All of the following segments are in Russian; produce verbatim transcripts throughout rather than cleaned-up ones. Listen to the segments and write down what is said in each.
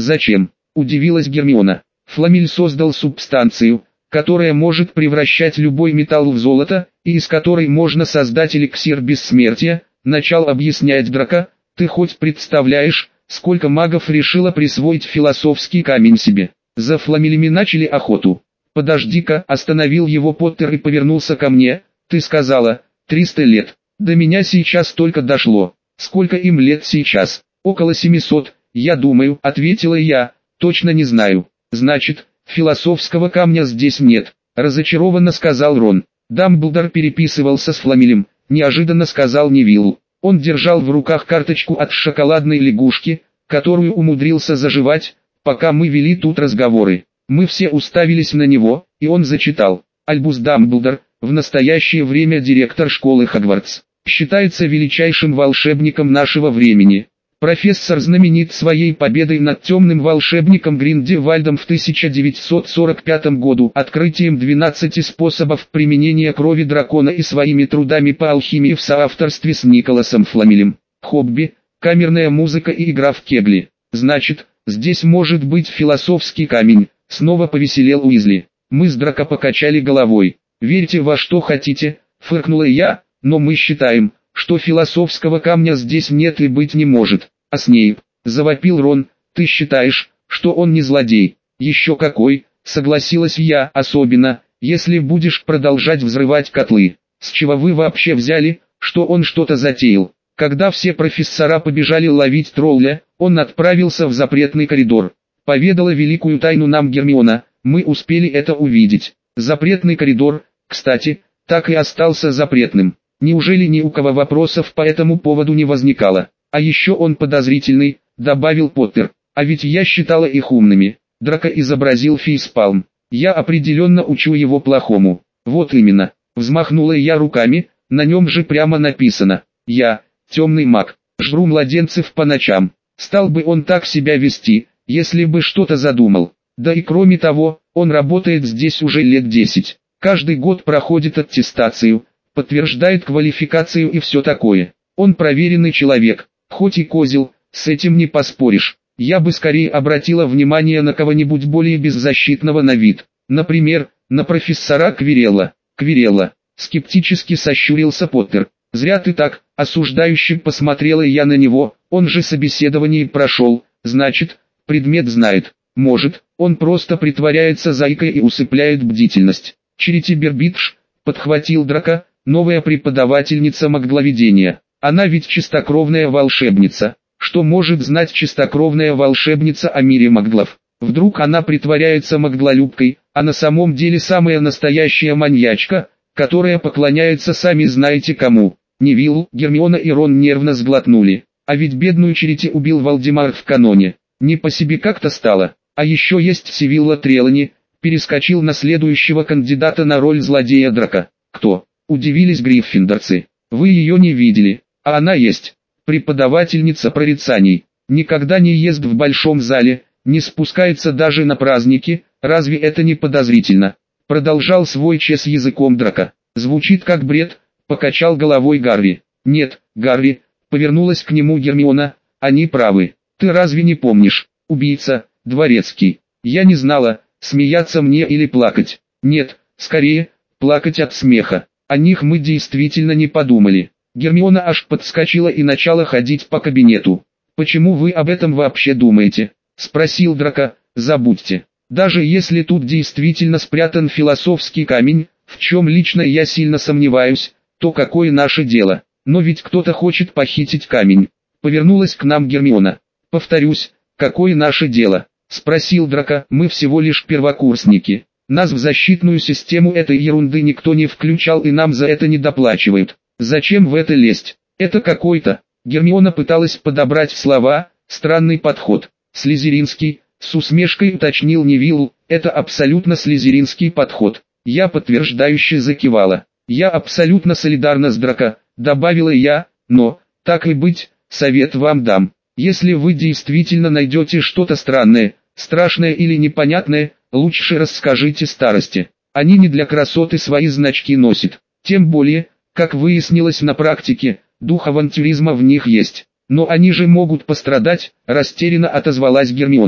«Зачем?» – удивилась Гермиона. «Фламель создал субстанцию, которая может превращать любой металл в золото, и из которой можно создать эликсир бессмертия», – начал объяснять Драко. «Ты хоть представляешь, сколько магов решило присвоить философский камень себе? За фламелями начали охоту». «Подожди-ка», – остановил его Поттер и повернулся ко мне. «Ты сказала, триста лет. До меня сейчас только дошло. Сколько им лет сейчас?» «Около семисот, я думаю», – ответила я. «Точно не знаю». «Значит, философского камня здесь нет», – разочарованно сказал Рон. «Дамблдор переписывался с Фламелем», – неожиданно сказал Невилл. Он держал в руках карточку от шоколадной лягушки, которую умудрился заживать, пока мы вели тут разговоры. Мы все уставились на него, и он зачитал. «Альбус Дамблдор, в настоящее время директор школы Хогвартс, считается величайшим волшебником нашего времени. Профессор знаменит своей победой над темным волшебником Гриндевальдом в тысяча девятьсот сорок пятом году, открытием двенадцати способов применения крови дракона и своими трудами по алхимии в соавторстве с Николасом Фламелем. Хобби, камерная музыка и игра в кегли. Значит, здесь может быть философский камень», — снова повеселел Уизли. Мы с Драко покачали головой. «Верьте во что хотите», — фыркнула я, «но мы считаем, что философского камня здесь нет и быть не может». «А Снейп?» — завопил Рон. «Ты считаешь, что он не злодей?» «Еще какой», — согласилась я, «особенно, если будешь продолжать взрывать котлы. С чего вы вообще взяли, что он что-то затеял?» Когда все профессора побежали ловить тролля, он отправился в запретный коридор. Поведала великую тайну нам Гермиона, мы успели это увидеть. Запретный коридор, кстати, так и остался запретным. Неужели ни у кого вопросов по этому поводу не возникало? «А еще он подозрительный», — добавил Поттер. «А ведь я считала их умными». Драко изобразил фейспалм. «Я определенно учу его плохому». «Вот именно». Взмахнула я руками, на нем же прямо написано. «Я, темный маг, жру младенцев по ночам». Стал бы он так себя вести, если бы что-то задумал. Да и кроме того, он работает здесь уже лет десять. Каждый год проходит аттестацию, подтверждает квалификацию и все такое. Он проверенный человек, хоть и козел, с этим не поспоришь. Я бы скорее обратила внимание на кого-нибудь более беззащитного на вид. Например, на профессора Квирелла. «Квирелла», скептически сощурился Поттер. «Зря ты так», осуждающе посмотрела я на него, он же собеседование прошел, значит, предмет знает. Может, он просто притворяется зайкой и усыпляет бдительность. «Черити Бербидж», подхватил Драко, новая преподавательница магловедения. «Она ведь чистокровная волшебница. Что может знать чистокровная волшебница о мире маглов? Вдруг она притворяется маглолюбкой, а на самом деле самая настоящая маньячка, которая поклоняется сами знаете кому?» Невилл, Гермиона и Рон нервно сглотнули. А ведь бедную Черити убил Волдемар в каноне. Не по себе как-то стало. А еще есть Сивилла Трелани, перескочил на следующего кандидата на роль злодея Драко. «Кто?» – удивились гриффиндорцы. «Вы ее не видели, а она есть. Преподавательница прорицаний. Никогда не ест в большом зале, не спускается даже на праздники, разве это не подозрительно?» Продолжал свой чес языком Драко. «Звучит как бред», – покачал головой Гарри. «Нет, Гарри», – повернулась к нему Гермиона, – «они правы. Ты разве не помнишь? Убийца, Дворецкий. Я не знала, смеяться мне или плакать. Нет, скорее, плакать от смеха. О них мы действительно не подумали». Гермиона аж подскочила и начала ходить по кабинету. «Почему вы об этом вообще думаете?» – спросил Драко. «Забудьте. Даже если тут действительно спрятан философский камень, в чем лично я сильно сомневаюсь, то какое наше дело? Но ведь кто-то хочет похитить камень». Повернулась к нам Гермиона. «Повторюсь, какое наше дело?» – спросил Драко. «Мы всего лишь первокурсники. Нас в защитную систему этой ерунды никто не включал и нам за это не доплачивают. Зачем в это лезть? Это какой-то...» Гермиона пыталась подобрать слова, странный подход. «Слизеринский», с усмешкой уточнил Невилл, «это абсолютно слизеринский подход». Я подтверждающе закивала. «Я абсолютно солидарна с Драко», добавила я, «но, так и быть, совет вам дам. Если вы действительно найдете что-то странное, страшное или непонятное, лучше расскажите старости. Они не для красоты свои значки носят. Тем более, как выяснилось на практике, дух авантюризма в них есть. Но они же могут пострадать», растерянно отозвалась Гермиона.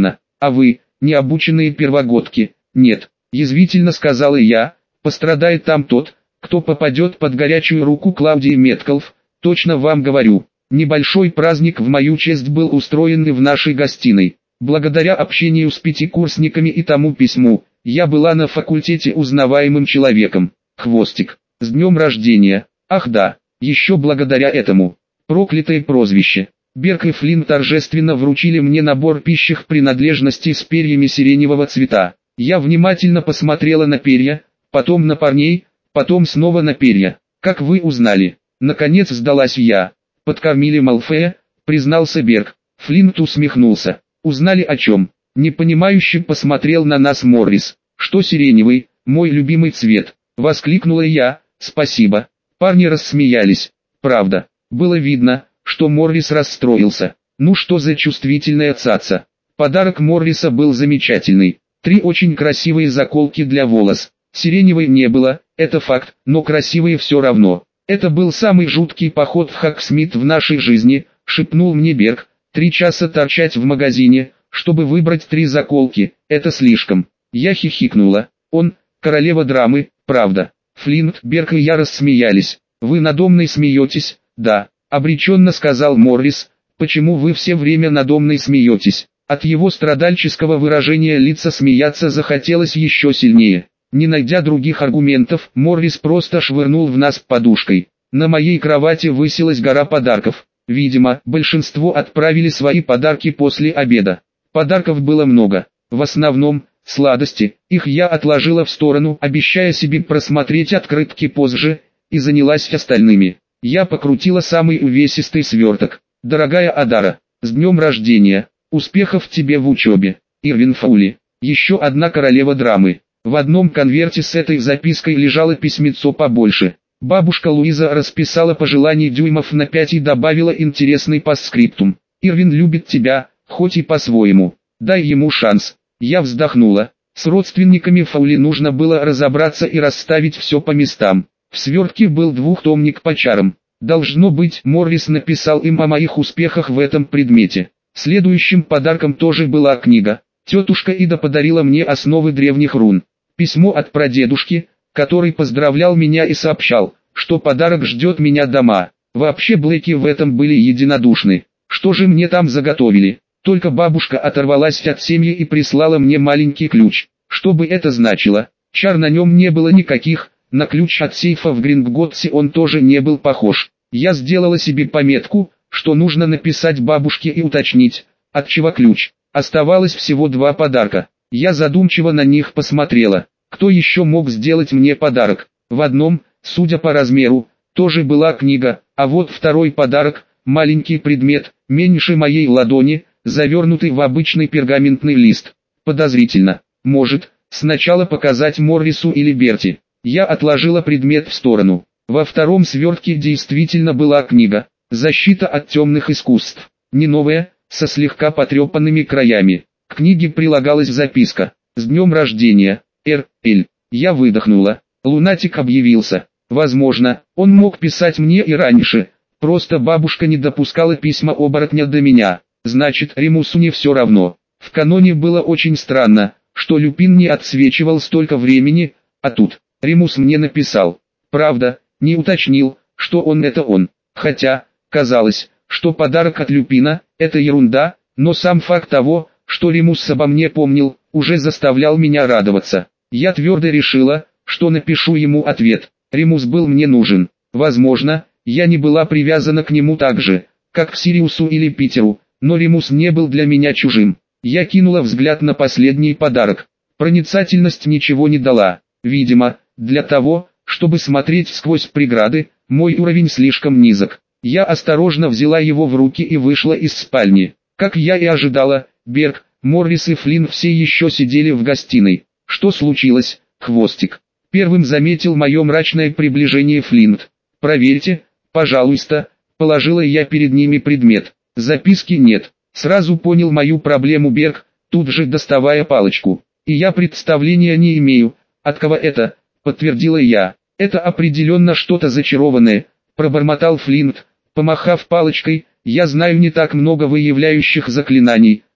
А вы, необученные первогодки, нет, язвительно сказала я, пострадает там тот, кто попадет под горячую руку Клавдии Меткалф, точно вам говорю. Небольшой праздник в мою честь был устроен и в нашей гостиной. Благодаря общению с пятикурсниками и тому письму, я была на факультете узнаваемым человеком. Хвостик. С днем рождения. Ах да, еще благодаря этому. Проклятое прозвище. Берг и Флинн торжественно вручили мне набор пищих принадлежностей с перьями сиреневого цвета. Я внимательно посмотрела на перья, потом на парней, потом снова на перья. Как вы узнали? Наконец сдалась я. Подкормили Малфея, признался Берг. Флинт усмехнулся. Узнали о чем? Непонимающе посмотрел на нас Моррис. Что сиреневый, мой любимый цвет, воскликнула я. Спасибо. Парни рассмеялись. Правда, было видно, что Моррис расстроился. Ну что за чувствительная цаца. Подарок Морриса был замечательный. Три очень красивые заколки для волос. Сиреневой не было, это факт, но красивые все равно. Это был самый жуткий поход в Хаксмит в нашей жизни, шепнул мне Берг. Три часа торчать в магазине, чтобы выбрать три заколки, это слишком. Я хихикнула. Он, королева драмы, правда. Флинт, Берг и я рассмеялись. Вы надо мной смеетесь? Да, обреченно сказал Моррис. Почему вы все время надо мной смеетесь? От его страдальческого выражения лица смеяться захотелось еще сильнее. Не найдя других аргументов, Моррис просто швырнул в нас подушкой. На моей кровати высилась гора подарков. Видимо, большинство отправили свои подарки после обеда. Подарков было много. В основном, сладости. Их я отложила в сторону, обещая себе просмотреть открытки позже, и занялась остальными. Я покрутила самый увесистый сверток. Дорогая Адара, с днем рождения. Успехов тебе в учебе. Ирвин Фаули. Еще одна королева драмы. В одном конверте с этой запиской лежало письмецо побольше. Бабушка Луиза расписала пожеланий дюймов на пять и добавила интересный постскриптум. Ирвин любит тебя, хоть и по-своему. Дай ему шанс. Я вздохнула. С родственниками Фаули нужно было разобраться и расставить все по местам. В свертке был двухтомник по чарам. Должно быть, Моррис написал им о моих успехах в этом предмете. Следующим подарком тоже была книга. Тетушка Ида подарила мне основы древних рун. Письмо от прадедушки, который поздравлял меня и сообщал, что подарок ждет меня дома. Вообще Блэки в этом были единодушны. Что же мне там заготовили? Только бабушка оторвалась от семьи и прислала мне маленький ключ. Что бы это значило? Чар на нем не было никаких, на ключ от сейфа в Гринготтсе он тоже не был похож. Я сделала себе пометку, что нужно написать бабушке и уточнить, от чего ключ. Оставалось всего два подарка. Я задумчиво на них посмотрела. Кто еще мог сделать мне подарок? В одном, судя по размеру, тоже была книга, а вот второй подарок, маленький предмет, меньше моей ладони, завернутый в обычный пергаментный лист. Подозрительно. Может, сначала показать Моррису или Берти. Я отложила предмет в сторону. Во втором свертке действительно была книга «Защита от темных искусств». Не новая, со слегка потрепанными краями. К книге прилагалась записка. «С днем рождения, Эр. Эль». Я выдохнула. Лунатик объявился. Возможно, он мог писать мне и раньше. Просто бабушка не допускала письма оборотня до меня. Значит, Ремусу не все равно. В каноне было очень странно, что Люпин не отсвечивал столько времени, а тут Ремус мне написал. Правда, не уточнил, что он это он. Хотя, казалось, что подарок от Люпина – это ерунда, но сам факт того, что Ремус обо мне помнил, уже заставлял меня радоваться. Я твердо решила, что напишу ему ответ. Ремус был мне нужен. Возможно, я не была привязана к нему так же, как к Сириусу или Питеру, но Ремус не был для меня чужим. Я кинула взгляд на последний подарок. Проницательность ничего не дала. Видимо, для того, чтобы смотреть сквозь преграды, мой уровень слишком низок. Я осторожно взяла его в руки и вышла из спальни. Как я и ожидала, Берг, Моррис и Флинн все еще сидели в гостиной. Что случилось, Хвостик? Первым заметил мое мрачное приближение Флинт. Проверьте, пожалуйста, положила я перед ними предмет. Записки нет. Сразу понял мою проблему Берг, тут же доставая палочку. И я представления не имею, от кого это, подтвердила я. Это определенно что-то зачарованное, пробормотал Флинт, помахав палочкой. Я знаю не так много выявляющих заклинаний,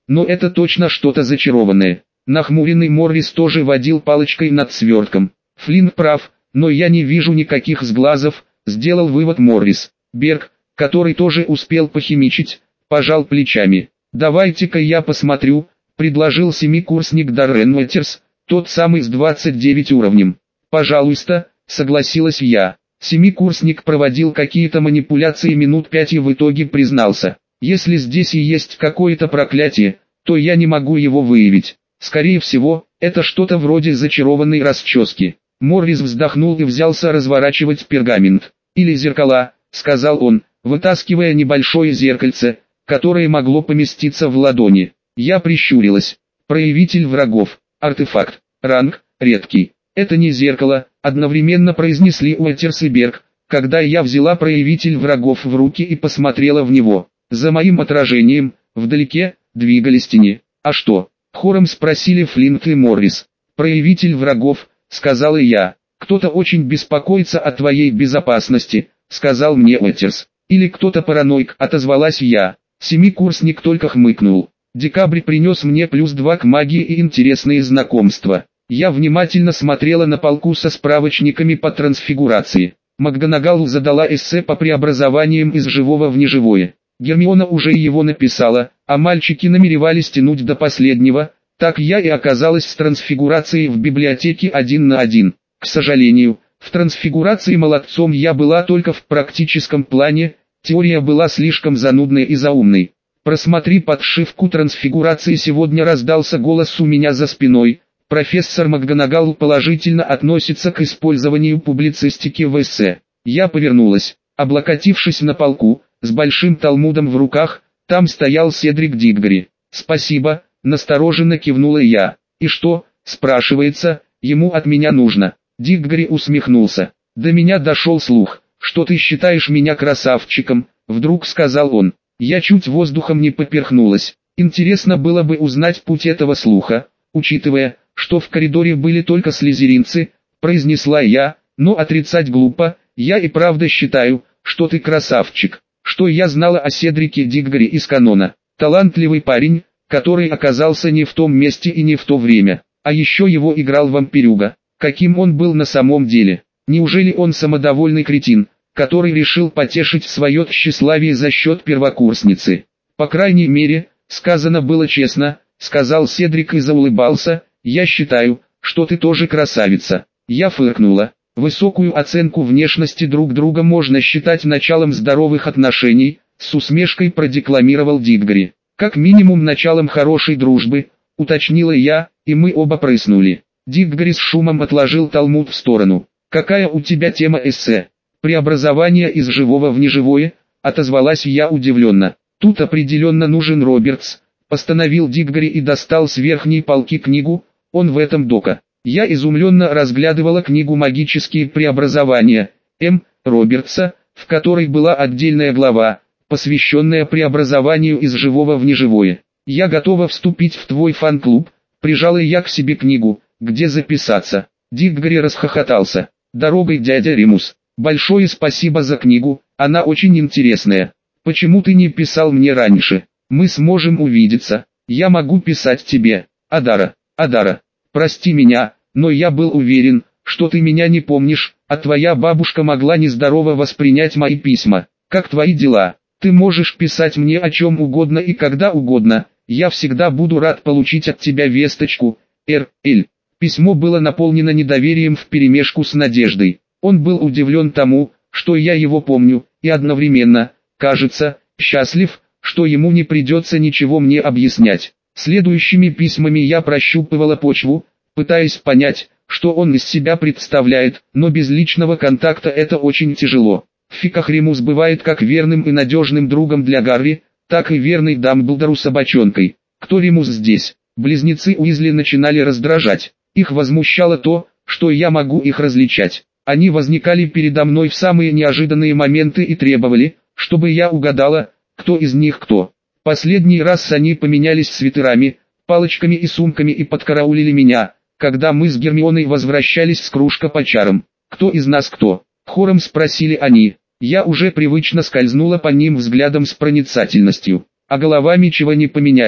но это точно что-то зачарованное. Нахмуренный Моррис тоже водил палочкой над свертком. Флинн прав, но я не вижу никаких сглазов, сделал вывод Моррис. Берг, который тоже успел похимичить, пожал плечами. «Давайте-ка я посмотрю», — предложил семикурсник Даррен Уотерс, тот самый с двадцать девять уровнем. «Пожалуйста», — согласилась я. Семикурсник проводил какие-то манипуляции минут пять и в итоге признался. «Если здесь и есть какое-то проклятие, то я не могу его выявить. Скорее всего, это что-то вроде зачарованной расчески». Моррис вздохнул и взялся разворачивать пергамент. «Или зеркала», — сказал он, вытаскивая небольшое зеркальце, которое могло поместиться в ладони. Я прищурилась. «Проявитель врагов. Артефакт. Ранг. Редкий. Это не зеркало», — одновременно произнесли Уотерс и Берг, когда я взяла проявитель врагов в руки и посмотрела в него. За моим отражением, вдалеке, двигались тени. «А что?» — хором спросили Флинт и Моррис. «Проявитель врагов», — сказала я. «Кто-то очень беспокоится о твоей безопасности», — сказал мне Уотерс. «Или кто-то параноик», — отозвалась я. Семикурсник только хмыкнул. Декабрь принес мне плюс два к магии и интересные знакомства. Я внимательно смотрела на полку со справочниками по трансфигурации. МакГонагал задала эссе по преобразованиям из живого в неживое. Гермиона уже его написала, а мальчики намеревались тянуть до последнего, так я и оказалась с трансфигурацией в библиотеке один на один. К сожалению, в трансфигурации молодцом я была только в практическом плане, теория была слишком занудной и заумной. «Просмотри подшивку трансфигурации», сегодня раздался голос у меня за спиной. Профессор МакГонагал положительно относится к использованию публицистики в эссе. Я повернулась, облокотившись на полку, с большим талмудом в руках, там стоял Седрик Диггори. «Спасибо», настороженно кивнула я. «И что?» – спрашивается, ему от меня нужно. Диггори усмехнулся. «До меня дошел слух, что ты считаешь меня красавчиком», – вдруг сказал он. Я чуть воздухом не поперхнулась. Интересно было бы узнать путь этого слуха, учитывая, что в коридоре были только слизеринцы, произнесла я, но отрицать глупо, я и правда считаю, что ты красавчик. Что я знала о Седрике Диггори из канона? Талантливый парень, который оказался не в том месте и не в то время. А еще его играл вампирюга. Каким он был на самом деле? Неужели он самодовольный кретин, который решил потешить свое тщеславие за счет первокурсницы? По крайней мере, сказано было честно, сказал Седрик и заулыбался. Я считаю, что ты тоже красавица. Я фыркнула. Высокую оценку внешности друг друга можно считать началом здоровых отношений, с усмешкой продекламировал Диггори. Как минимум началом хорошей дружбы, уточнила я, и мы оба прыснули. Диггори с шумом отложил талмуд в сторону. «Какая у тебя тема эссе?» «Преобразование из живого в неживое», отозвалась я удивленно. «Тут определенно нужен Робертс», постановил Диггори и достал с верхней полки книгу, он в этом дока. Я изумленно разглядывала книгу «Магические преобразования» М. Робертса, в которой была отдельная глава, посвященная преобразованию из живого в неживое. «Я готова вступить в твой фан-клуб», прижала я к себе книгу, «где записаться?» Диггори расхохотался. «Дорогой, дядя Римус, большое спасибо за книгу, она очень интересная. Почему ты не писал мне раньше? Мы сможем увидеться, я могу писать тебе. Адара, Адара, прости меня, но я был уверен, что ты меня не помнишь, а твоя бабушка могла нездорово воспринять мои письма. Как твои дела? Ты можешь писать мне о чем угодно и когда угодно, я всегда буду рад получить от тебя весточку. Р. Л. Письмо было наполнено недоверием вперемешку с надеждой. Он был удивлен тому, что я его помню, и одновременно, кажется, счастлив, что ему не придется ничего мне объяснять. Следующими письмами я прощупывала почву, пытаясь понять, что он из себя представляет, но без личного контакта это очень тяжело. В фиках Римус бывает как верным и надежным другом для Гарри, так и верной Дамблдору собачонкой. Кто Римус здесь? Близнецы Уизли начинали раздражать. Их возмущало то, что я могу их различать. Они возникали передо мной в самые неожиданные моменты и требовали, чтобы я угадала, кто из них кто. Последний раз они поменялись свитерами, палочками и сумками и подкараулили меня, когда мы с Гермионой возвращались с кружка по чарам. «Кто из нас кто?» — хором спросили они. Я уже привычно скользнула по ним взглядом с проницательностью. А головами чего не поменялись.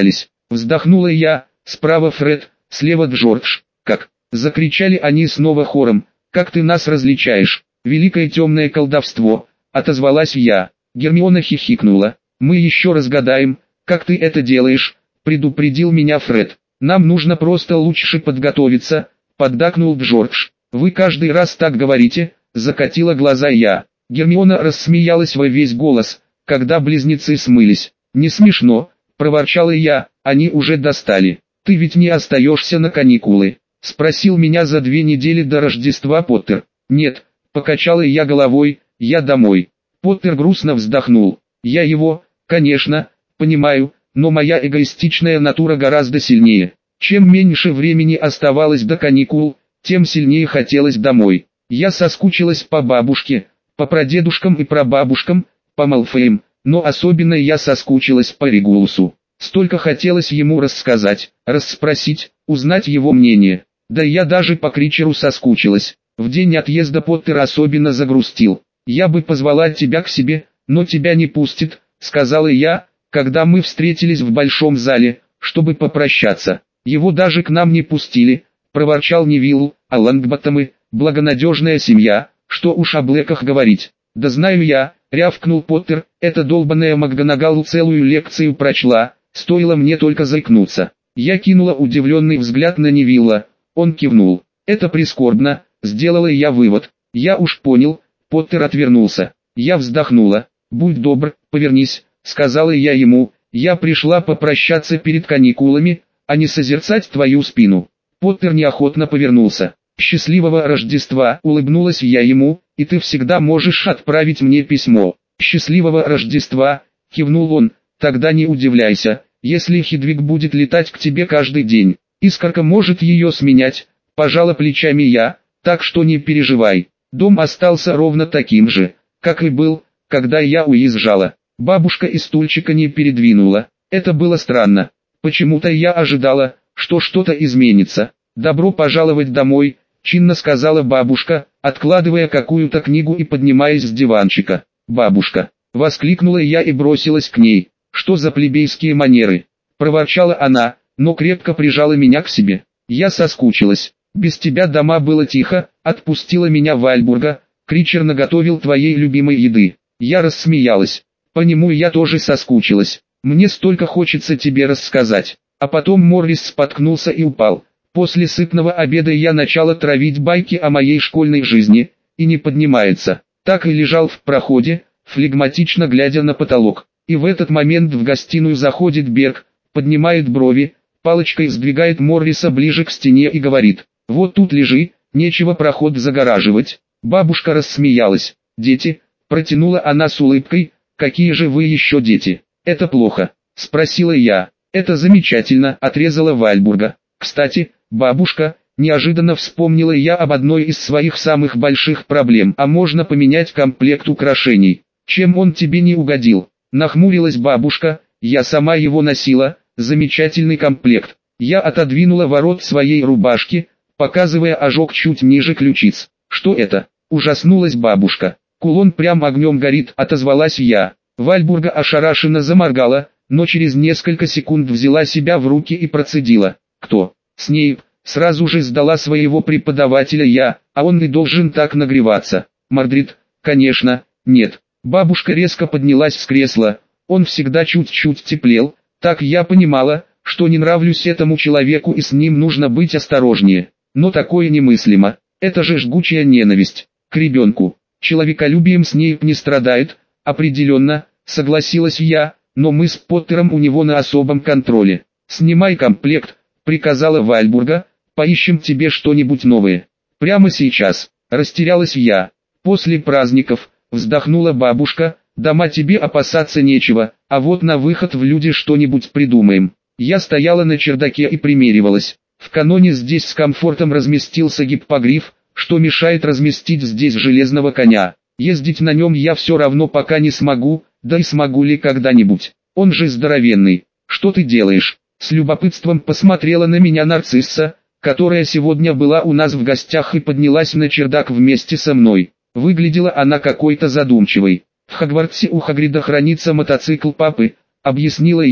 Вздохнула я, справа Фред, слева Джордж. Как? Закричали они снова хором. Как ты нас различаешь? Великое темное колдовство, отозвалась я. Гермиона хихикнула. Мы еще разгадаем, как ты это делаешь, предупредил меня Фред. Нам нужно просто лучше подготовиться, поддакнул Джордж. Вы каждый раз так говорите, закатила глаза я. Гермиона рассмеялась во весь голос, когда близнецы смылись. Не смешно, проворчала я, они уже достали. Ты ведь не остаешься на каникулы? Спросил меня за две недели до Рождества Поттер. Нет, покачала я головой, я домой. Поттер грустно вздохнул. Я его, конечно, понимаю, но моя эгоистичная натура гораздо сильнее. Чем меньше времени оставалось до каникул, тем сильнее хотелось домой. Я соскучилась по бабушке, по прадедушкам и прабабушкам, по Малфоям, но особенно я соскучилась по Регулусу. Столько хотелось ему рассказать, расспросить, узнать его мнение. Да я даже по Кричеру соскучилась. В день отъезда Поттер особенно загрустил. «Я бы позвала тебя к себе, но тебя не пустит», — сказала я, когда мы встретились в большом зале, чтобы попрощаться. «Его даже к нам не пустили», — проворчал Невилл, «а Лонгботтомы, благонадежная семья, что уж о Блэках говорить». «Да знаю я», — рявкнул Поттер, «эта долбаная МакГонагал целую лекцию прочла, стоило мне только заикнуться». Я кинула удивленный взгляд на Невилла, он кивнул. «Это прискорбно», — сделала я вывод. «Я уж понял», — Поттер отвернулся. Я вздохнула. «Будь добр, повернись», — сказала я ему, «я пришла попрощаться перед каникулами, а не созерцать твою спину». Поттер неохотно повернулся. «Счастливого Рождества», — улыбнулась я ему, «и ты всегда можешь отправить мне письмо». «Счастливого Рождества», — кивнул он, «тогда не удивляйся, если Хедвиг будет летать к тебе каждый день. Искорка может ее сменять», — пожала плечами я, «так что не переживай. Дом остался ровно таким же, как и был, когда я уезжала. Бабушка и стульчика не передвинула. Это было странно. Почему-то я ожидала, что что-то изменится. «Добро пожаловать домой», — чинно сказала бабушка, откладывая какую-то книгу и поднимаясь с диванчика. «Бабушка!» — воскликнула я и бросилась к ней. «Что за плебейские манеры?» — проворчала она, но крепко прижала меня к себе. Я соскучилась. «Без тебя дома было тихо», — отпустила меня Вальбурга, «Кричер наготовил твоей любимой еды». Я рассмеялась. По нему я тоже соскучилась. Мне столько хочется тебе рассказать. А потом Моррис споткнулся и упал. После сытного обеда я начала травить байки о моей школьной жизни, и не поднимается. Так и лежал в проходе, флегматично глядя на потолок. И в этот момент в гостиную заходит Берг, поднимает брови, палочкой сдвигает Морриса ближе к стене и говорит: «Вот тут лежи, нечего проход загораживать». Бабушка рассмеялась. «Дети», протянула она с улыбкой, «какие же вы еще дети?» «Это плохо?» спросила я. «Это замечательно», отрезала Вальбурга. «Кстати, бабушка», неожиданно вспомнила я об одной из своих самых больших проблем. «А можно поменять комплект украшений? Чем он тебе не угодил?» Нахмурилась бабушка. «Я сама его носила, замечательный комплект». Я отодвинула ворот своей рубашки, показывая ожог чуть ниже ключиц. «Что это?» ужаснулась бабушка. «Кулон прям огнем горит», отозвалась я. Вальбурга ошарашенно заморгала, но через несколько секунд взяла себя в руки и процедила: «Кто?» «Снейп», сразу же сдала своего преподавателя я, «а он и должен так нагреваться». «Мордрид?» «Конечно, нет». Бабушка резко поднялась с кресла, «Он всегда чуть-чуть теплел, так я понимала, что не нравлюсь этому человеку и с ним нужно быть осторожнее. Но такое немыслимо, это же жгучая ненависть к ребенку. Человеколюбием Снейп не страдает, определенно», согласилась я, «но мы с Поттером у него на особом контроле». «Снимай комплект», приказала Вальбурга, «поищем тебе что-нибудь новое». «Прямо сейчас», растерялась я. «После праздников», вздохнула бабушка, «дома тебе опасаться нечего, а вот на выход в люди что-нибудь придумаем». Я стояла на чердаке и примеривалась. В каноне здесь с комфортом разместился гиппогриф, что мешает разместить здесь железного коня. Ездить на нем я все равно пока не смогу, да и смогу ли когда-нибудь. Он же здоровенный. «Что ты делаешь?» С любопытством посмотрела на меня нарцисса, которая сегодня была у нас в гостях и поднялась на чердак вместе со мной. Выглядела она какой-то задумчивой. «В Хогвартсе у Хагрида хранится мотоцикл папы», объяснила я,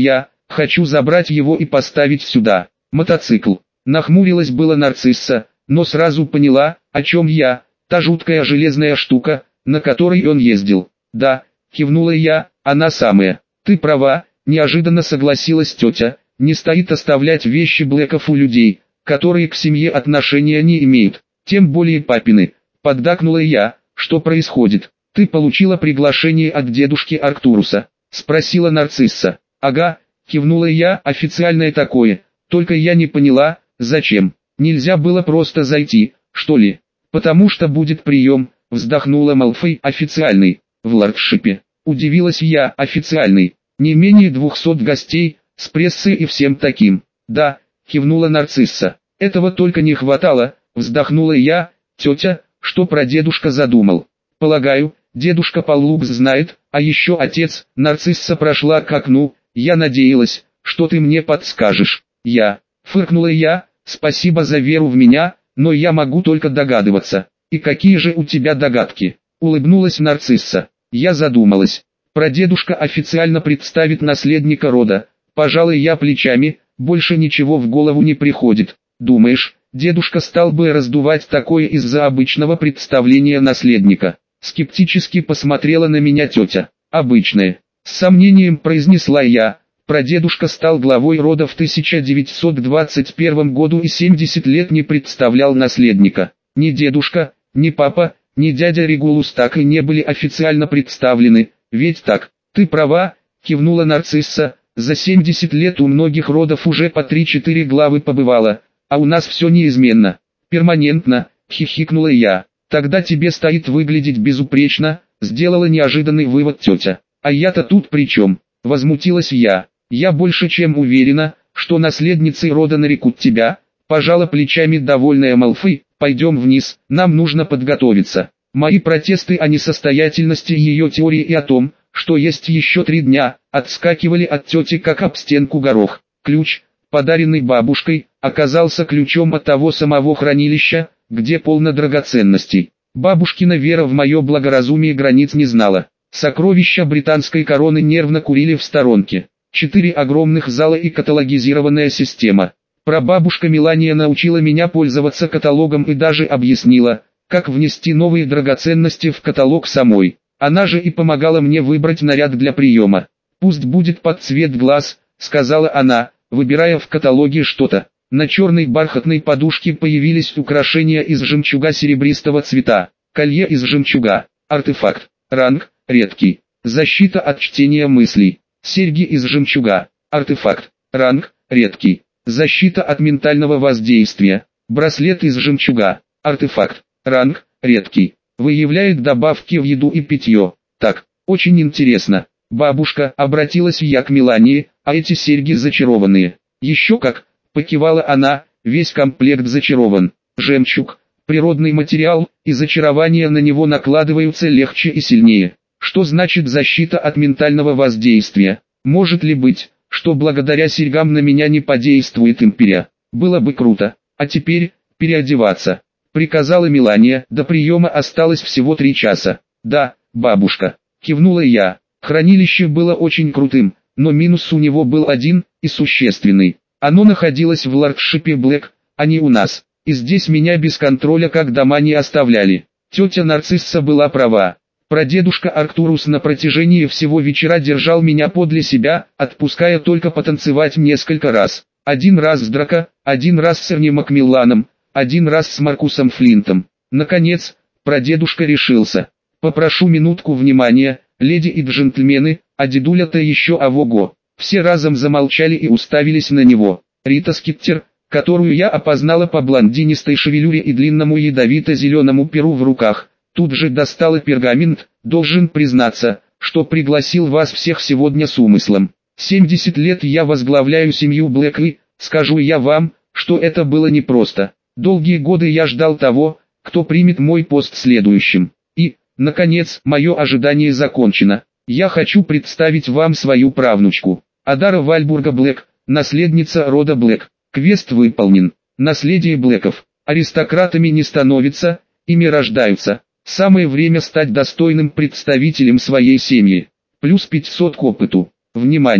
Хочу забрать его и поставить сюда. Мотоцикл. Нахмурилась было нарцисса, но сразу поняла, о чем я. Та жуткая железная штука, на которой он ездил. Да, кивнула я, она самая. Ты права, неожиданно согласилась тетя. Не стоит оставлять вещи Блэков у людей, которые к семье отношения не имеют. Тем более папины. Поддакнула я. Что происходит? Ты получила приглашение от дедушки Арктуруса? Спросила нарцисса. Ага, кивнула я, официальное такое. Только я не поняла, зачем. Нельзя было просто зайти, что ли? Потому что будет прием, вздохнула Малфой. Официальный. В Лордшипе. Удивилась я. Официальный. Не менее двухсот гостей, с прессой и всем таким. Да, кивнула нарцисса. Этого только не хватало, вздохнула я. Тетя, что про дедушка задумал? Полагаю, дедушка Паллукс знает, а еще отец. Нарцисса прошла к окну. Я надеялась, что ты мне подскажешь. Я, фыркнула я, спасибо за веру в меня, но я могу только догадываться. И какие же у тебя догадки? Улыбнулась нарцисса. Я задумалась. Прадедушка официально представит наследника рода. Пожалуй, я плечами, больше ничего в голову не приходит. Думаешь, дедушка стал бы раздувать такое из-за обычного представления наследника? Скептически посмотрела на меня тетя. Обычное. С сомнением произнесла я. Прадедушка стал главой рода в тысяча девятьсот двадцать первом году и семьдесят лет не представлял наследника. Ни дедушка, ни папа, ни дядя Регулус так и не были официально представлены. Ведь так? Ты права, кивнула нарцисса. За семьдесят лет у многих родов уже по три-четыре главы побывало, а у нас все неизменно. Перманентно, хихикнула я. Тогда тебе стоит выглядеть безупречно, сделала неожиданный вывод тетя. А я-то тут при чем? Возмутилась я. Я больше чем уверена, что наследницей рода нарекут тебя. Пожала плечами довольная Малфой. Пойдем вниз, нам нужно подготовиться. Мои протесты о несостоятельности ее теории и о том, что есть еще три дня, отскакивали от тети как об стенку горох. Ключ, подаренный бабушкой, оказался ключом от того самого хранилища, где полно драгоценностей. Бабушкина вера в мое благоразумие границ не знала. Сокровища британской короны нервно курили в сторонке. Четыре огромных зала и каталогизированная система. Прабабушка Мелания научила меня пользоваться каталогом и даже объяснила, как внести новые драгоценности в каталог самой. Она же и помогала мне выбрать наряд для приема. «Пусть будет под цвет глаз», — сказала она, выбирая в каталоге что-то. На черной бархатной подушке появились украшения из жемчуга серебристого цвета. Колье из жемчуга. Артефакт. Ранг. Редкий. Защита от чтения мыслей. Серьги из жемчуга. Артефакт. Ранг. Редкий. Защита от ментального воздействия. Браслет из жемчуга. Артефакт. Ранг. Редкий. Выявляет добавки в еду и питье. Так, очень интересно. Бабушка, обратилась я к Мелании, а эти серьги зачарованные. Еще как, покивала она, весь комплект зачарован. Жемчуг, природный материал, и зачарования на него накладываются легче и сильнее. Что значит защита от ментального воздействия? Может ли быть, что благодаря серьгам на меня не подействует империя? Было бы круто. А теперь, переодеваться. Приказала Мелания, до приема осталось всего три часа. Да, бабушка, кивнула я. Хранилище было очень крутым, но минус у него был один, и существенный. Оно находилось в Лордшипе Блэк, а не у нас. И здесь меня без контроля как дома не оставляли. Тетя Нарцисса была права. Прадедушка Арктурус на протяжении всего вечера держал меня подле себя, отпуская только потанцевать несколько раз. Один раз с Драко, один раз с Эрни Макмилланом, один раз с Маркусом Флинтом. Наконец, прадедушка решился. Попрошу минутку внимания, леди и джентльмены, а дедуля-то еще авого. Все разом замолчали и уставились на него. Рита Скиттер, которую я опознала по блондинистой шевелюре и длинному ядовито-зеленому перу в руках, тут же достала пергамент. Должен признаться, что пригласил вас всех сегодня с умыслом. семьдесят лет я возглавляю семью Блэк и, скажу я вам, что это было непросто. Долгие годы я ждал того, кто примет мой пост следующим. И, наконец, мое ожидание закончено. Я хочу представить вам свою правнучку. Адара Вальбурга Блэк, наследница рода Блэк. Квест выполнен. Наследие Блэков. Аристократами не становятся, ими рождаются. Самое время стать достойным представителем своей семьи. Плюс пятьсот к опыту. Внимание!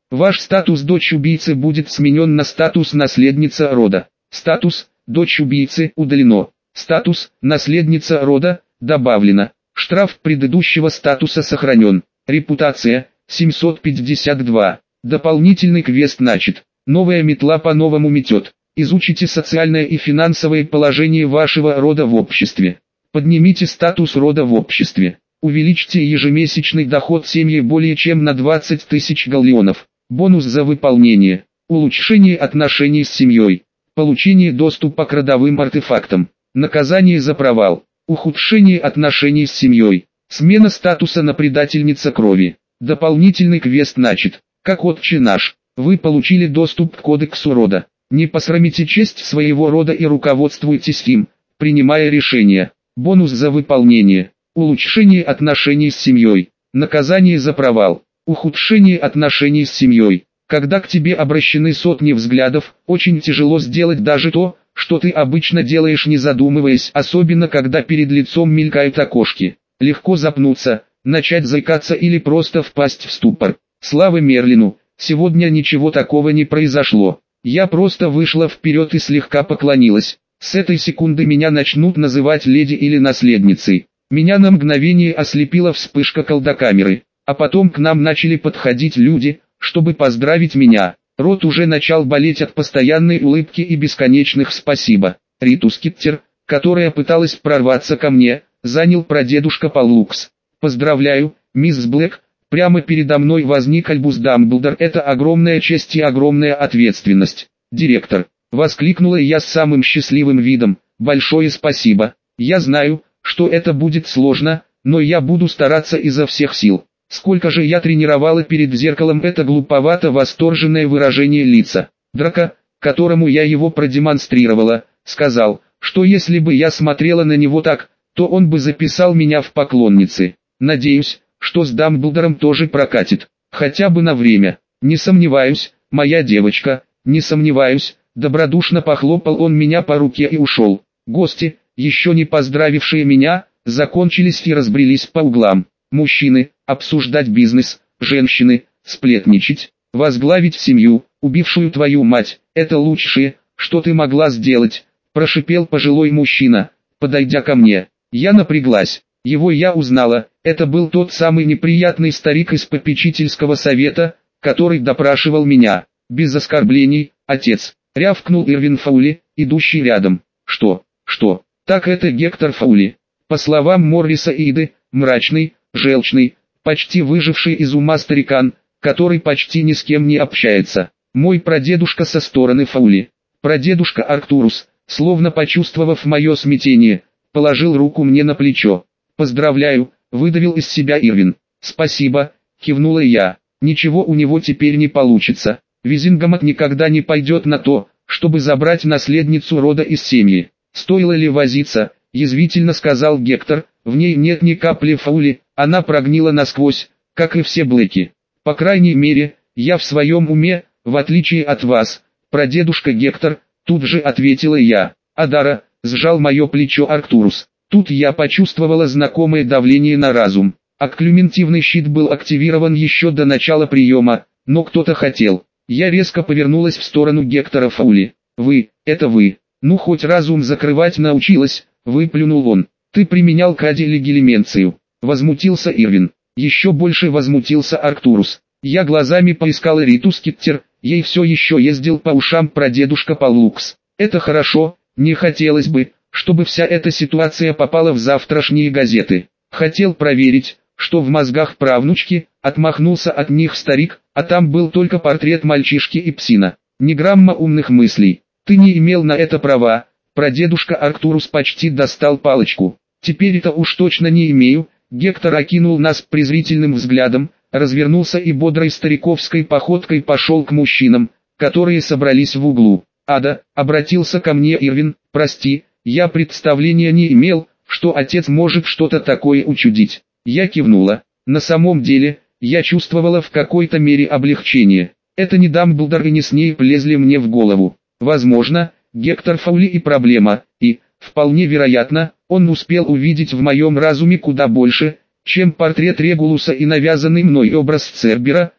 Ваш статус дочь убийцы будет сменен на статус наследница рода. Статус дочь убийцы удалено. Статус наследница рода добавлено. Штраф предыдущего статуса сохранен. Репутация семьсот пятьдесят два. Дополнительный квест начат. Новая метла по-новому метет. Изучите социальное и финансовое положение вашего рода в обществе. Поднимите статус рода в обществе. Увеличьте ежемесячный доход семьи более чем на двадцать тысяч галлеонов. Бонус за выполнение. Улучшение отношений с семьей. Получение доступа к родовым артефактам. Наказание за провал. Ухудшение отношений с семьей. Смена статуса на предательница крови. Дополнительный квест начат. Как отче наш. Вы получили доступ к кодексу рода. Не посрамите честь своего рода и руководствуйтесь им, принимая решения. Бонус за выполнение. Улучшение отношений с семьей. Наказание за провал. Ухудшение отношений с семьей. Когда к тебе обращены сотни взглядов, очень тяжело сделать даже то, что ты обычно делаешь не задумываясь, особенно когда перед лицом мелькают окошки. Легко запнуться, начать заикаться или просто впасть в ступор. Слава Мерлину, сегодня ничего такого не произошло. Я просто вышла вперед и слегка поклонилась. С этой секунды меня начнут называть леди или наследницей. Меня на мгновение ослепила вспышка колдокамеры, а потом к нам начали подходить люди, чтобы поздравить меня. Рот уже начал болеть от постоянной улыбки и бесконечных спасибо. Риту Скиттер, которая пыталась прорваться ко мне, занял прадедушка Паллукс. Поздравляю, мисс Блэк, прямо передо мной возник Альбус Дамблдор. Это огромная честь и огромная ответственность. Директор, воскликнула я с самым счастливым видом, большое спасибо. Я знаю, что это будет сложно, но я буду стараться изо всех сил. Сколько же я тренировала перед зеркалом это глуповато восторженное выражение лица. Драко, которому я его продемонстрировала, сказал, что если бы я смотрела на него так, то он бы записал меня в поклонницы. Надеюсь, что с Дамблдором тоже прокатит, хотя бы на время. Не сомневаюсь, моя девочка, не сомневаюсь. Добродушно похлопал он меня по руке и ушел. Гости, еще не поздравившие меня, закончились и разбрелись по углам. Мужчины, обсуждать бизнес, женщины, сплетничать, возглавить семью, убившую твою мать, это лучшее, что ты могла сделать, прошипел пожилой мужчина, подойдя ко мне. Я напряглась, его я узнала, это был тот самый неприятный старик из попечительского совета, который допрашивал меня. Без оскорблений, отец, рявкнул Ирвин Фаули, идущий рядом. Что, что, так это Гектор Фаули. По словам Морриса Иды, мрачный, желчный, почти выживший из ума старикан, который почти ни с кем не общается. Мой прадедушка со стороны Фаули. Прадедушка Арктурус, словно почувствовав мое смятение, положил руку мне на плечо. «Поздравляю», — выдавил из себя Ирвин. «Спасибо», — кивнула я. «Ничего у него теперь не получится. Визингамот никогда не пойдет на то, чтобы забрать наследницу рода из семьи. Стоило ли возиться?» — язвительно сказал Гектор. «В ней нет ни капли Фаули, она прогнила насквозь, как и все Блэки. По крайней мере, я в своем уме, в отличие от вас, прадедушка Гектор», — тут же ответила я. «Адара», — сжал мое плечо Арктурус. Тут я почувствовала знакомое давление на разум. Окклюментивный щит был активирован еще до начала приема, но кто-то хотел. Я резко повернулась в сторону Гектора Фаули. «Вы, это вы. Ну хоть разум закрывать научилась», — выплюнул он. «Ты применял Кади легилименцию», — возмутился Ирвин. Еще больше возмутился Арктурус. Я глазами поискала Риту Скиттер, ей все еще ездил по ушам прадедушка Паллукс. «Это хорошо, не хотелось бы, чтобы вся эта ситуация попала в завтрашние газеты. Хотел проверить, что в мозгах правнучки», — отмахнулся от них старик, а там был только портрет мальчишки и псина. Ни грамма умных мыслей. «Ты не имел на это права», — прадедушка Арктурус почти достал палочку. «Теперь-то уж точно не имею». Гектор окинул нас презрительным взглядом, развернулся и бодрой стариковской походкой пошел к мужчинам, которые собрались в углу. «Ада», — обратился ко мне Ирвин, — «прости, я представления не имел, что отец может что-то такое учудить». Я кивнула. На самом деле, я чувствовала в какой-то мере облегчение. Это не Дамблдор и не Снейп лезли мне в голову. Возможно, Гектор Фаули и проблема, и, вполне вероятно, он успел увидеть в моем разуме куда больше, чем портрет Регулуса и навязанный мной образ Цербера,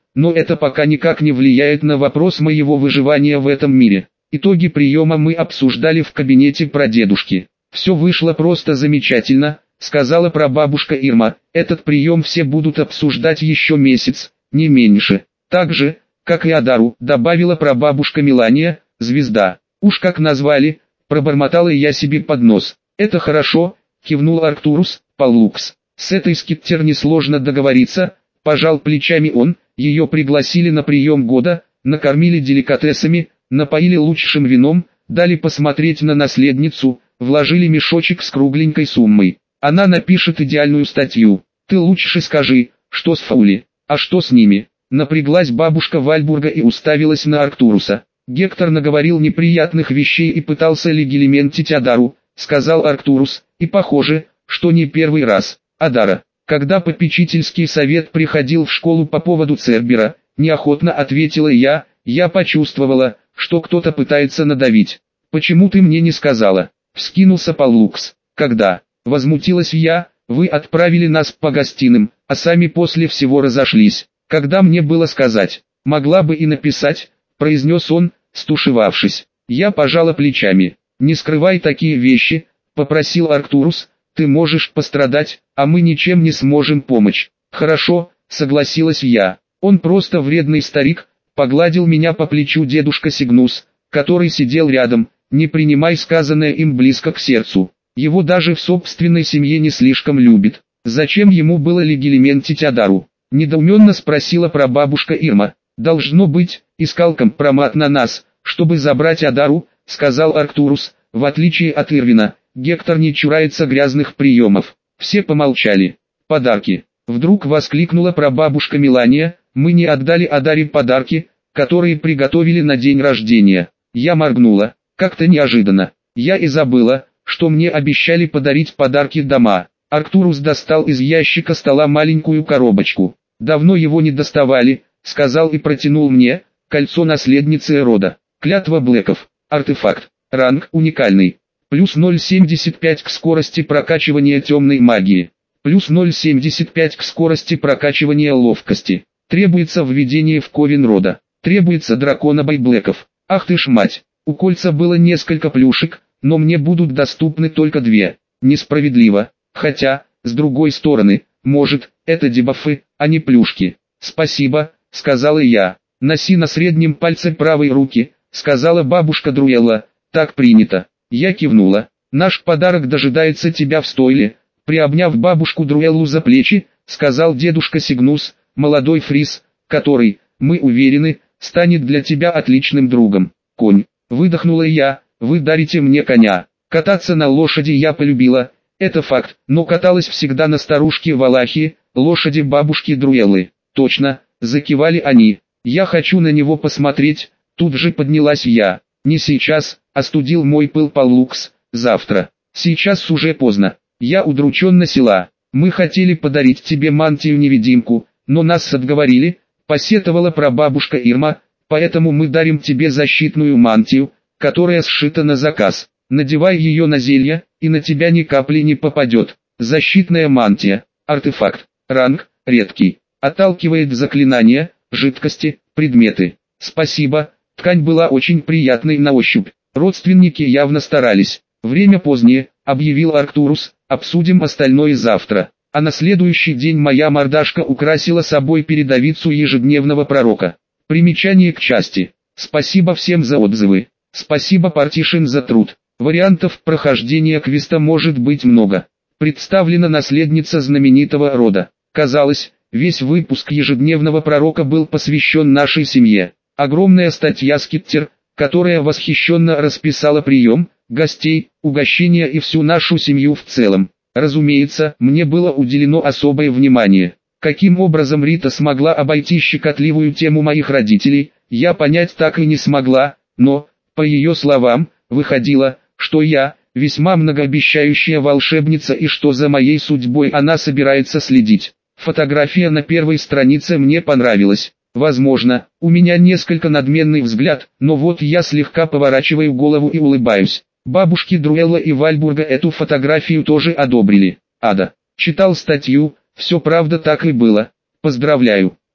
но это пока никак не влияет на вопрос моего выживания в этом мире. Итоги приема мы обсуждали в кабинете прадедушки. Все вышло просто замечательно, сказала прабабушка Ирма. Этот прием все будут обсуждать еще месяц, не меньше. Так же, как и Адару, добавила прабабушка Мелания, звезда. Уж как назвали, пробормотала я себе под нос. Это хорошо, кивнул Арктурус, Паллукс. С этой Скиттер несложно договориться, пожал плечами он. Ее пригласили на прием года, накормили деликатесами, напоили лучшим вином, дали посмотреть на наследницу, вложили мешочек с кругленькой суммой. Она напишет идеальную статью. Ты лучше скажи, что с Фаули, а что с ними? Напряглась бабушка Вальбурга и уставилась на Арктуруса. Гектор наговорил неприятных вещей и пытался легилиментить Адару, сказал Арктурус, и похоже, что не первый раз. Адара, когда попечительский совет приходил в школу по поводу Цербера, неохотно ответила я, я почувствовала, что кто-то пытается надавить. Почему ты мне не сказала? Вскинулся Паллукс. Когда? Возмутилась я, вы отправили нас по гостиным, а сами после всего разошлись. Когда мне было сказать? Могла бы и написать, произнес он, стушевавшись. Я пожала плечами. Не скрывай такие вещи, попросил Арктурус, ты можешь пострадать, а мы ничем не сможем помочь. Хорошо, согласилась я. Он просто вредный старик, погладил меня по плечу дедушка Сигнус, который сидел рядом. Не принимай сказанное им близко к сердцу. Его даже в собственной семье не слишком любит. Зачем ему было легилиментить Адару? Недоуменно спросила прабабушка Ирма. Должно быть, искал компромат на нас, чтобы забрать Адару, сказал Арктурус. В отличие от Ирвина, Гектор не чурается грязных приемов. Все помолчали. Подарки. Вдруг воскликнула прабабушка Мелания. Мы не отдали Адаре подарки, которые приготовили на день рождения. Я моргнула. Как-то неожиданно. Я и забыла, что мне обещали подарить подарки дома. Арктурус достал из ящика стола маленькую коробочку. Давно его не доставали, сказал и протянул мне, кольцо наследницы рода. Клятва Блэков. Артефакт. Ранг уникальный. Плюс ноль целых семьдесят пять к скорости прокачивания темной магии. Плюс ноль целых семьдесят пять к скорости прокачивания ловкости. Требуется введение в ковен рода. Требуется драконобой Блэков. Ах ты ж мать. У кольца было несколько плюшек, но мне будут доступны только две. Несправедливо. Хотя, с другой стороны, может, это дебафы, а не плюшки. Спасибо, сказала я. Носи на среднем пальце правой руки, сказала бабушка Друэлла. Так принято. Я кивнула. Наш подарок дожидается тебя в стойле. Приобняв бабушку Друэллу за плечи, сказал дедушка Сигнус, молодой фриз, который, мы уверены, станет для тебя отличным другом. Конь. Выдохнула я, вы дарите мне коня. Кататься на лошади я полюбила, это факт, но каталась всегда на старушке Валахии, лошади бабушки Друэллы. Точно, закивали они. Я хочу на него посмотреть, тут же поднялась я. Не сейчас, остудил мой пыл Паллукс, завтра. Сейчас уже поздно. Я удрученно села. Мы хотели подарить тебе мантию-невидимку, но нас отговорили, посетовала прабабушка Ирма, поэтому мы дарим тебе защитную мантию, которая сшита на заказ. Надевай ее на зелье, и на тебя ни капли не попадет. Защитная мантия. Артефакт. Ранг. Редкий. Отталкивает заклинания, жидкости, предметы. Спасибо. Ткань была очень приятной на ощупь. Родственники явно старались. Время позднее, объявил Арктурус, обсудим остальное завтра. А на следующий день моя мордашка украсила собой передовицу ежедневного пророка. Примечание к части. Спасибо всем за отзывы. Спасибо Партишин за труд. Вариантов прохождения квеста может быть много. Представлена наследница знаменитого рода. Казалось, весь выпуск ежедневного пророка был посвящен нашей семье. Огромная статья Скиттер, которая восхищенно расписала прием, гостей, угощения и всю нашу семью в целом. Разумеется, мне было уделено особое внимание. Каким образом Рита смогла обойти щекотливую тему моих родителей, я понять так и не смогла, но, по ее словам, выходило, что я, весьма многообещающая волшебница и что за моей судьбой она собирается следить. Фотография на первой странице мне понравилась. Возможно, у меня несколько надменный взгляд, но вот я слегка поворачиваю голову и улыбаюсь. Бабушки Друэлла и Вальбурга эту фотографию тоже одобрили. Ада. Читал статью, все правда так и было. Поздравляю.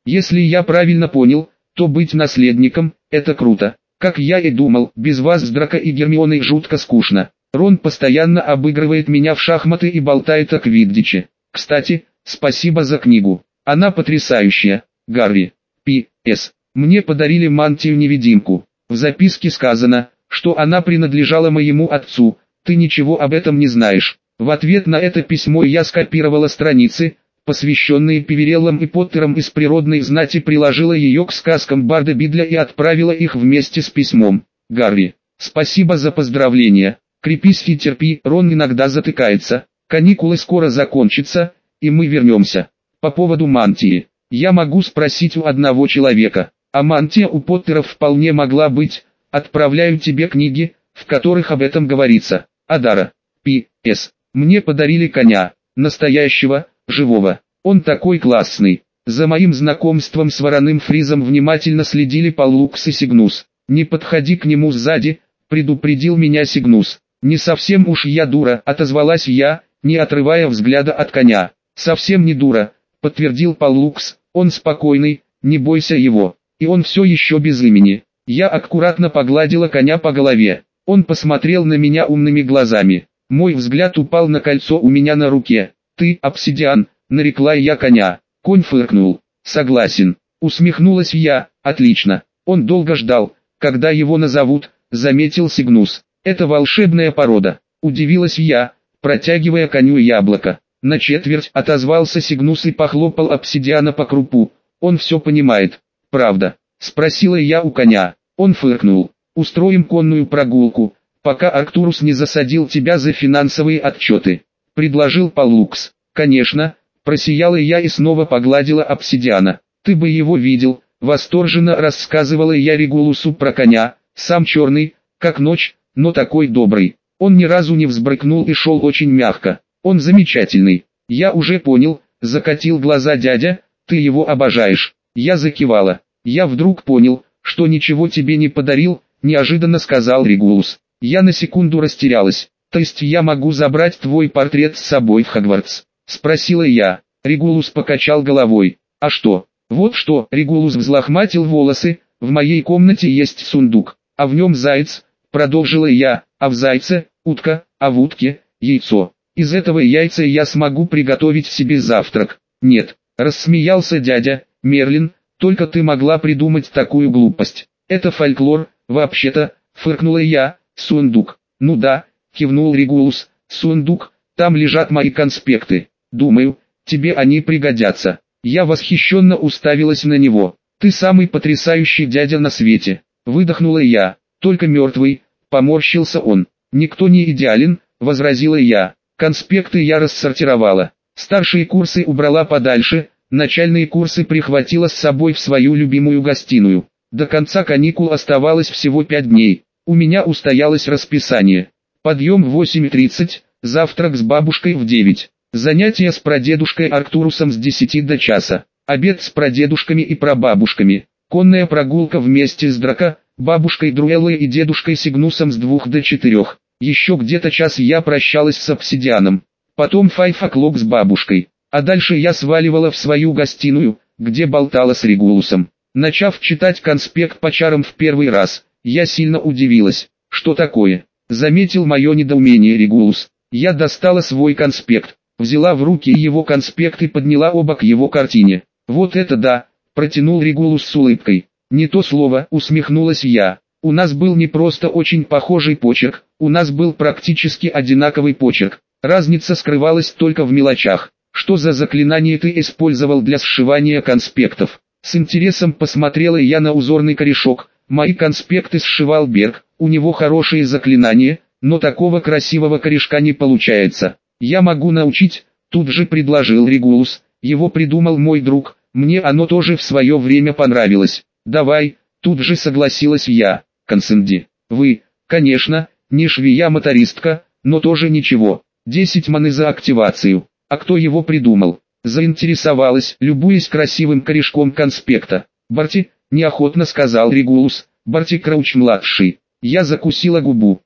Если я правильно понял, то быть наследником – это круто. Как я и думал, без вас с Драко и Гермионой жутко скучно. Рон постоянно обыгрывает меня в шахматы и болтает о квиддиче. Кстати, спасибо за книгу. Она потрясающая. Гарри. Пи эс. Мне подарили мантию-невидимку. В записке сказано, что она принадлежала моему отцу. Ты ничего об этом не знаешь. В ответ на это письмо я скопировала страницы, посвященные Пивереллам и Поттерам из природной знати, приложила ее к сказкам Барда Бидля и отправила их вместе с письмом. Гарри. Спасибо за поздравления. Крепись и терпи, Рон иногда затыкается. Каникулы скоро закончатся, и мы вернемся. По поводу мантии. Я могу спросить у одного человека. А мантия у Поттеров вполне могла быть. Отправляю тебе книги, в которых об этом говорится. Адара. Пи эс. Мне подарили коня. Настоящего, живого. Он такой классный. За моим знакомством с вороным фризом внимательно следили Паллукс и Сигнус. Не подходи к нему сзади, предупредил меня Сигнус. Не совсем уж я дура, отозвалась я, не отрывая взгляда от коня. Совсем не дура, подтвердил Паллукс. Он спокойный, не бойся его. И он все еще без имени. Я аккуратно погладила коня по голове. Он посмотрел на меня умными глазами. Мой взгляд упал на кольцо у меня на руке. «Ты, обсидиан», — нарекла я коня. Конь фыркнул. «Согласен». Усмехнулась я. «Отлично». Он долго ждал, когда его назовут, заметил Сигнус. «Это волшебная порода». Удивилась я, протягивая коню яблоко. На четверть отозвался Сигнус и похлопал обсидиана по крупу. «Он все понимает». «Правда?» — спросила я у коня. Он фыркнул. «Устроим конную прогулку, пока Арктурус не засадил тебя за финансовые отчеты», — предложил Паллукс. «Конечно», — просияла я и снова погладила обсидиана. «Ты бы его видел», — восторженно рассказывала я Регулусу про коня. «Сам черный, как ночь, но такой добрый. Он ни разу не взбрыкнул и шел очень мягко. Он замечательный». «Я уже понял», — закатил глаза дядя, — «ты его обожаешь». Я закивала. «Я вдруг понял, что ничего тебе не подарил», — неожиданно сказал Регулус. Я на секунду растерялась. «То есть я могу забрать твой портрет с собой в Хогвартс?» — спросила я. Регулус покачал головой. «А что?» «Вот что», — Регулус взлохматил волосы, — «в моей комнате есть сундук, а в нем заяц», — продолжила я, — «а в зайце — утка, а в утке — яйцо. Из этого яйца я смогу приготовить себе завтрак». «Нет», — рассмеялся дядя, — «Мерлин, только ты могла придумать такую глупость. Это фольклор, вообще-то», — фыркнула я. «Сундук». «Ну да», — кивнул Регулус, — «сундук, там лежат мои конспекты. Думаю, тебе они пригодятся». Я восхищенно уставилась на него. «Ты самый потрясающий дядя на свете», — выдохнула я. «Только мертвый», — поморщился он. «Никто не идеален», — возразила я. Конспекты я рассортировала. Старшие курсы убрала подальше, начальные курсы прихватила с собой в свою любимую гостиную. До конца каникул оставалось всего пять дней. У меня устоялось расписание. Подъем в восемь тридцать, завтрак с бабушкой в девять. Занятия с прадедушкой Арктурусом с десяти до часа. Обед с прадедушками и прабабушками. Конная прогулка вместе с Драко, бабушкой Друэллой и дедушкой Сигнусом с двух до четырех. Еще где-то час я прощалась с обсидианом. Потом файв о'клок с бабушкой. А дальше я сваливала в свою гостиную, где болтала с Регулусом. Начав читать конспект по чарам в первый раз, я сильно удивилась. «Что такое?» — заметил мое недоумение Регулус. Я достала свой конспект, взяла в руки его конспект и подняла оба к его картине. «Вот это да!» — протянул Регулус с улыбкой. «Не то слово», — усмехнулась я. «У нас был не просто очень похожий почерк, у нас был практически одинаковый почерк. Разница скрывалась только в мелочах. Что за заклинание ты использовал для сшивания конспектов?» С интересом посмотрела я на узорный корешок. Мои конспекты сшивал Берг, у него хорошие заклинания, но такого красивого корешка не получается. «Я могу научить», — тут же предложил Регулус. «Его придумал мой друг, мне оно тоже в свое время понравилось». «Давай», — тут же согласилась я. «Консенди, вы, конечно, не швея-мотористка, но тоже ничего. десять маны за активацию. А кто его придумал?» Заинтересовалась, любуясь красивым корешком конспекта. «Барти», — неохотно сказал Регулус, — «Барти Крауч-младший». Я закусила губу.